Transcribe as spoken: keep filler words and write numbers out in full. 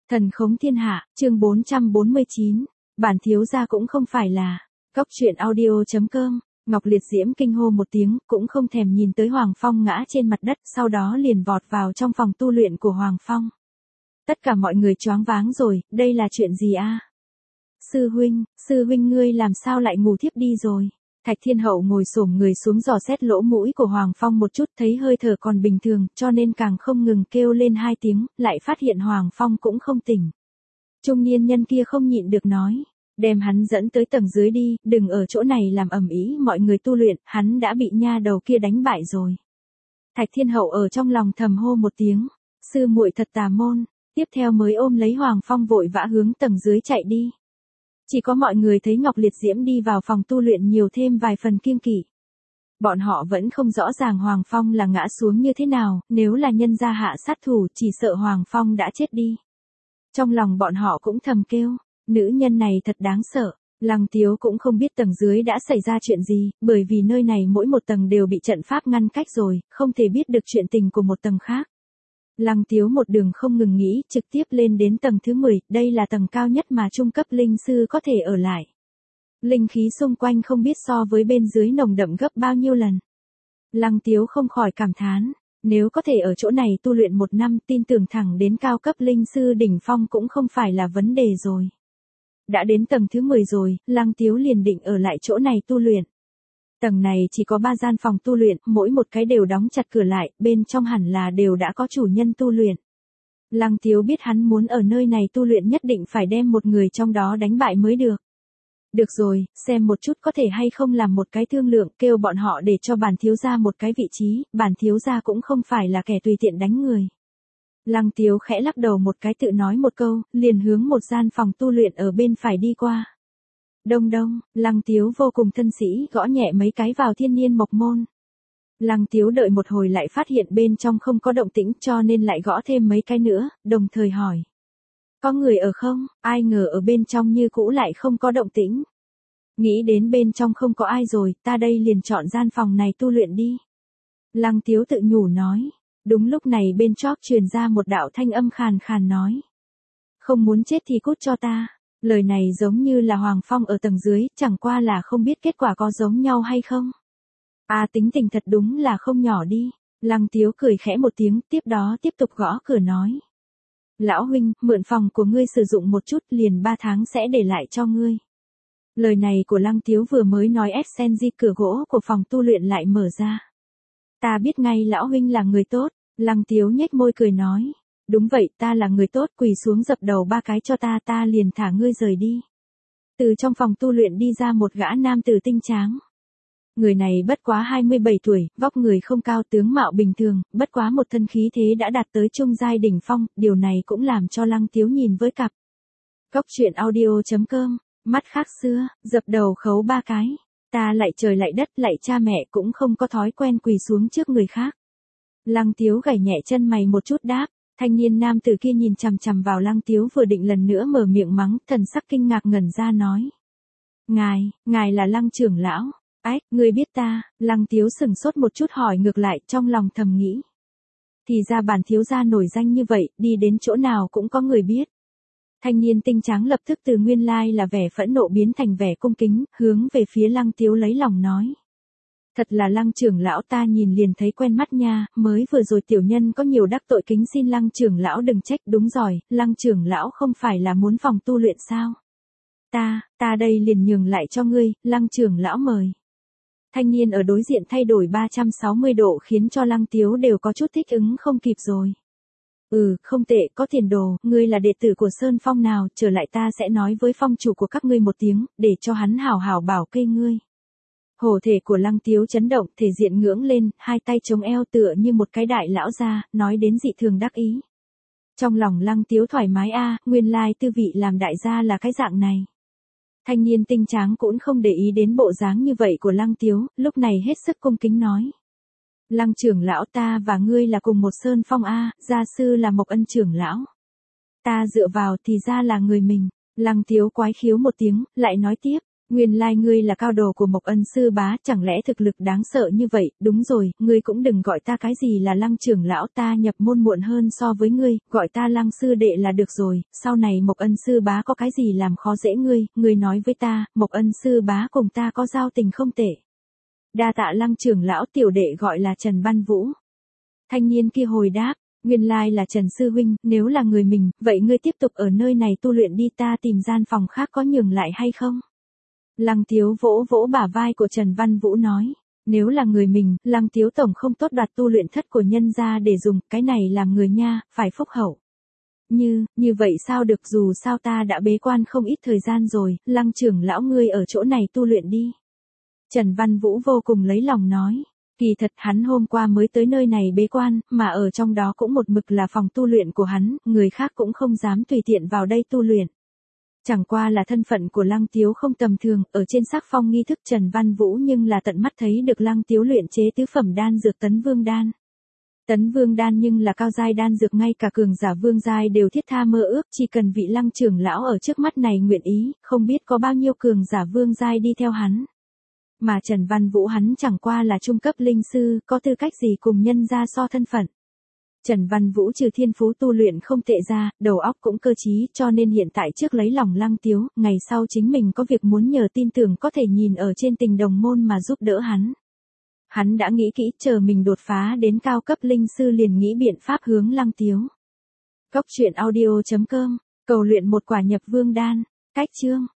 Thần khống thiên hạ, chương bốn trăm bốn mươi chín. Bản thiếu gia cũng không phải là. Cóc truyện audio chấm com. Ngọc Liệt Diễm kinh hô một tiếng, cũng không thèm nhìn tới Hoàng Phong ngã trên mặt đất, sau đó liền vọt vào trong phòng tu luyện của Hoàng Phong. Tất cả mọi người choáng váng rồi, đây là chuyện gì a? Sư huynh, sư huynh ngươi làm sao lại ngủ thiếp đi rồi? Thạch Thiên Hậu ngồi xổm người xuống dò xét lỗ mũi của Hoàng Phong một chút, thấy hơi thở còn bình thường, cho nên càng không ngừng kêu lên hai tiếng, lại phát hiện Hoàng Phong cũng không tỉnh. Trung niên nhân kia không nhịn được nói, đem hắn dẫn tới tầng dưới đi, đừng ở chỗ này làm ầm ĩ mọi người tu luyện, hắn đã bị nha đầu kia đánh bại rồi. Thạch Thiên Hậu ở trong lòng thầm hô một tiếng, sư muội thật tà môn, tiếp theo mới ôm lấy Hoàng Phong vội vã hướng tầng dưới chạy đi. Chỉ có mọi người thấy Ngọc Liệt Diễm đi vào phòng tu luyện nhiều thêm vài phần kiêng kỵ. Bọn họ vẫn không rõ ràng Hoàng Phong là ngã xuống như thế nào, nếu là nhân gia hạ sát thủ chỉ sợ Hoàng Phong đã chết đi. Trong lòng bọn họ cũng thầm kêu, nữ nhân này thật đáng sợ. Lăng Tiếu cũng không biết tầng dưới đã xảy ra chuyện gì, bởi vì nơi này mỗi một tầng đều bị trận pháp ngăn cách rồi, không thể biết được chuyện tình của một tầng khác. Lăng Tiếu một đường không ngừng nghĩ, trực tiếp lên đến tầng thứ mười, đây là tầng cao nhất mà trung cấp linh sư có thể ở lại. Linh khí xung quanh không biết so với bên dưới nồng đậm gấp bao nhiêu lần. Lăng Tiếu không khỏi cảm thán, nếu có thể ở chỗ này tu luyện một năm, tin tưởng thẳng đến cao cấp linh sư đỉnh phong cũng không phải là vấn đề rồi. Đã đến tầng thứ mười rồi, Lăng Tiếu liền định ở lại chỗ này tu luyện. Tầng này chỉ có ba gian phòng tu luyện, mỗi một cái đều đóng chặt cửa lại, bên trong hẳn là đều đã có chủ nhân tu luyện. Lăng Tiếu biết hắn muốn ở nơi này tu luyện nhất định phải đem một người trong đó đánh bại mới được. Được rồi, xem một chút có thể hay không làm một cái thương lượng, kêu bọn họ để cho bản thiếu gia một cái vị trí, bản thiếu gia cũng không phải là kẻ tùy tiện đánh người. Lăng Tiếu khẽ lắc đầu một cái tự nói một câu, liền hướng một gian phòng tu luyện ở bên phải đi qua. Đông đông, Lăng Tiếu vô cùng thân sĩ gõ nhẹ mấy cái vào thiên niên mộc môn. Lăng Tiếu đợi một hồi lại phát hiện bên trong không có động tĩnh cho nên lại gõ thêm mấy cái nữa, đồng thời hỏi. Có người ở không? Ai ngờ ở bên trong như cũ lại không có động tĩnh. Nghĩ đến bên trong không có ai rồi, ta đây liền chọn gian phòng này tu luyện đi. Lăng Tiếu tự nhủ nói. Đúng lúc này bên chóp truyền ra một đạo thanh âm khàn khàn nói. Không muốn chết thì cút cho ta. Lời này giống như là Hoàng Phong ở tầng dưới, chẳng qua là không biết kết quả có giống nhau hay không. À tính tình thật đúng là không nhỏ đi. Lăng Tiếu cười khẽ một tiếng, tiếp đó tiếp tục gõ cửa nói. Lão huynh, mượn phòng của ngươi sử dụng một chút, liền ba tháng sẽ để lại cho ngươi. Lời này của Lăng Tiếu vừa mới nói Essenji, cửa gỗ của phòng tu luyện lại mở ra. Ta biết ngay lão huynh là người tốt, Lăng Tiếu nhếch môi cười nói. Đúng vậy, ta là người tốt, quỳ xuống dập đầu ba cái cho ta, ta liền thả ngươi rời đi. Từ trong phòng tu luyện đi ra một gã nam tử tinh tráng. Người này bất quá hai mươi bảy tuổi, vóc người không cao, tướng mạo bình thường, bất quá một thân khí thế đã đạt tới trung giai đỉnh phong, điều này cũng làm cho Lăng Tiếu nhìn với cặp. Cóc truyện audio chấm com, mắt khác xưa, dập đầu khấu ba cái. Ta lại trời lại đất lại cha mẹ cũng không có thói quen quỳ xuống trước người khác. Lăng Tiếu gảy nhẹ chân mày một chút đáp. Thanh niên nam tử kia nhìn chằm chằm vào Lăng Tiếu vừa định lần nữa mở miệng mắng, thần sắc kinh ngạc ngẩn ra nói. Ngài, ngài là Lăng trưởng lão. Ách, ngươi biết ta? Lăng Tiếu sừng sốt một chút hỏi ngược lại, trong lòng thầm nghĩ. Thì ra bản thiếu gia nổi danh như vậy, đi đến chỗ nào cũng có người biết. Thanh niên tinh tráng lập tức từ nguyên lai là vẻ phẫn nộ biến thành vẻ cung kính, hướng về phía Lăng Tiếu lấy lòng nói. Thật là Lăng trưởng lão, ta nhìn liền thấy quen mắt nha, mới vừa rồi tiểu nhân có nhiều đắc tội, kính xin Lăng trưởng lão đừng trách. Đúng rồi, Lăng trưởng lão không phải là muốn phòng tu luyện sao? Ta, ta đây liền nhường lại cho ngươi, Lăng trưởng lão mời. Thanh niên ở đối diện thay đổi ba trăm sáu mươi độ khiến cho Lăng Tiếu đều có chút thích ứng không kịp rồi. Ừ, không tệ, có tiền đồ, ngươi là đệ tử của Sơn Phong nào, trở lại ta sẽ nói với phong chủ của các ngươi một tiếng, để cho hắn hảo hảo bảo kê ngươi. Hổ thể của Lăng Tiếu chấn động, thể diện ngưỡng lên, hai tay chống eo tựa như một cái đại lão gia, nói đến dị thường đắc ý. Trong lòng Lăng Tiếu thoải mái a, nguyên lai tư vị làm đại gia là cái dạng này. Thanh niên tinh tráng cũng không để ý đến bộ dáng như vậy của Lăng Tiếu, lúc này hết sức cung kính nói. Lăng trưởng lão, ta và ngươi là cùng một sơn phong a, gia sư là Mộc Ân trưởng lão. Ta dựa vào thì ra là người mình. Lăng Tiếu quái khiếu một tiếng, lại nói tiếp. Nguyên lai like ngươi là cao đồ của Mộc Ân sư bá, chẳng lẽ thực lực đáng sợ như vậy, đúng rồi, ngươi cũng đừng gọi ta cái gì là Lăng trưởng lão, ta nhập môn muộn hơn so với ngươi, gọi ta Lăng sư đệ là được rồi, sau này Mộc Ân sư bá có cái gì làm khó dễ ngươi, ngươi nói với ta, Mộc Ân sư bá cùng ta có giao tình không tệ. Đa tạ Lăng trưởng lão, tiểu đệ gọi là Trần Văn Vũ. Thanh niên kia hồi đáp, nguyên lai là Trần sư huynh, nếu là người mình, vậy ngươi tiếp tục ở nơi này tu luyện đi, ta tìm gian phòng khác có nhường lại hay không? Lăng Tiếu vỗ vỗ bả vai của Trần Văn Vũ nói, nếu là người mình, Lăng Tiếu tổng không tốt đoạt tu luyện thất của nhân gia để dùng, cái này làm người nha, phải phúc hậu. Như, như vậy sao được, dù sao ta đã bế quan không ít thời gian rồi, Lăng trưởng lão ngươi ở chỗ này tu luyện đi. Trần Văn Vũ vô cùng lấy lòng nói, kỳ thật hắn hôm qua mới tới nơi này bế quan, mà ở trong đó cũng một mực là phòng tu luyện của hắn, người khác cũng không dám tùy tiện vào đây tu luyện. Chẳng qua là thân phận của Lăng Tiếu không tầm thường, ở trên sắc phong nghi thức Trần Văn Vũ nhưng là tận mắt thấy được Lăng Tiếu luyện chế tứ phẩm đan dược Tấn Vương đan. Tấn Vương đan nhưng là cao giai đan dược, ngay cả cường giả vương giai đều thiết tha mơ ước, chỉ cần vị Lăng trưởng lão ở trước mắt này nguyện ý, không biết có bao nhiêu cường giả vương giai đi theo hắn. Mà Trần Văn Vũ hắn chẳng qua là trung cấp linh sư, có tư cách gì cùng nhân gia so thân phận. Trần Văn Vũ trừ thiên phú tu luyện không tệ ra, đầu óc cũng cơ trí, cho nên hiện tại trước lấy lòng Lăng Tiếu, ngày sau chính mình có việc muốn nhờ tin tưởng có thể nhìn ở trên Tình Đồng môn mà giúp đỡ hắn. Hắn đã nghĩ kỹ, chờ mình đột phá đến cao cấp linh sư liền nghĩ biện pháp hướng Lăng Tiếu. Cốc truyện audio chấm com, cầu luyện một quả nhập vương đan, cách chương.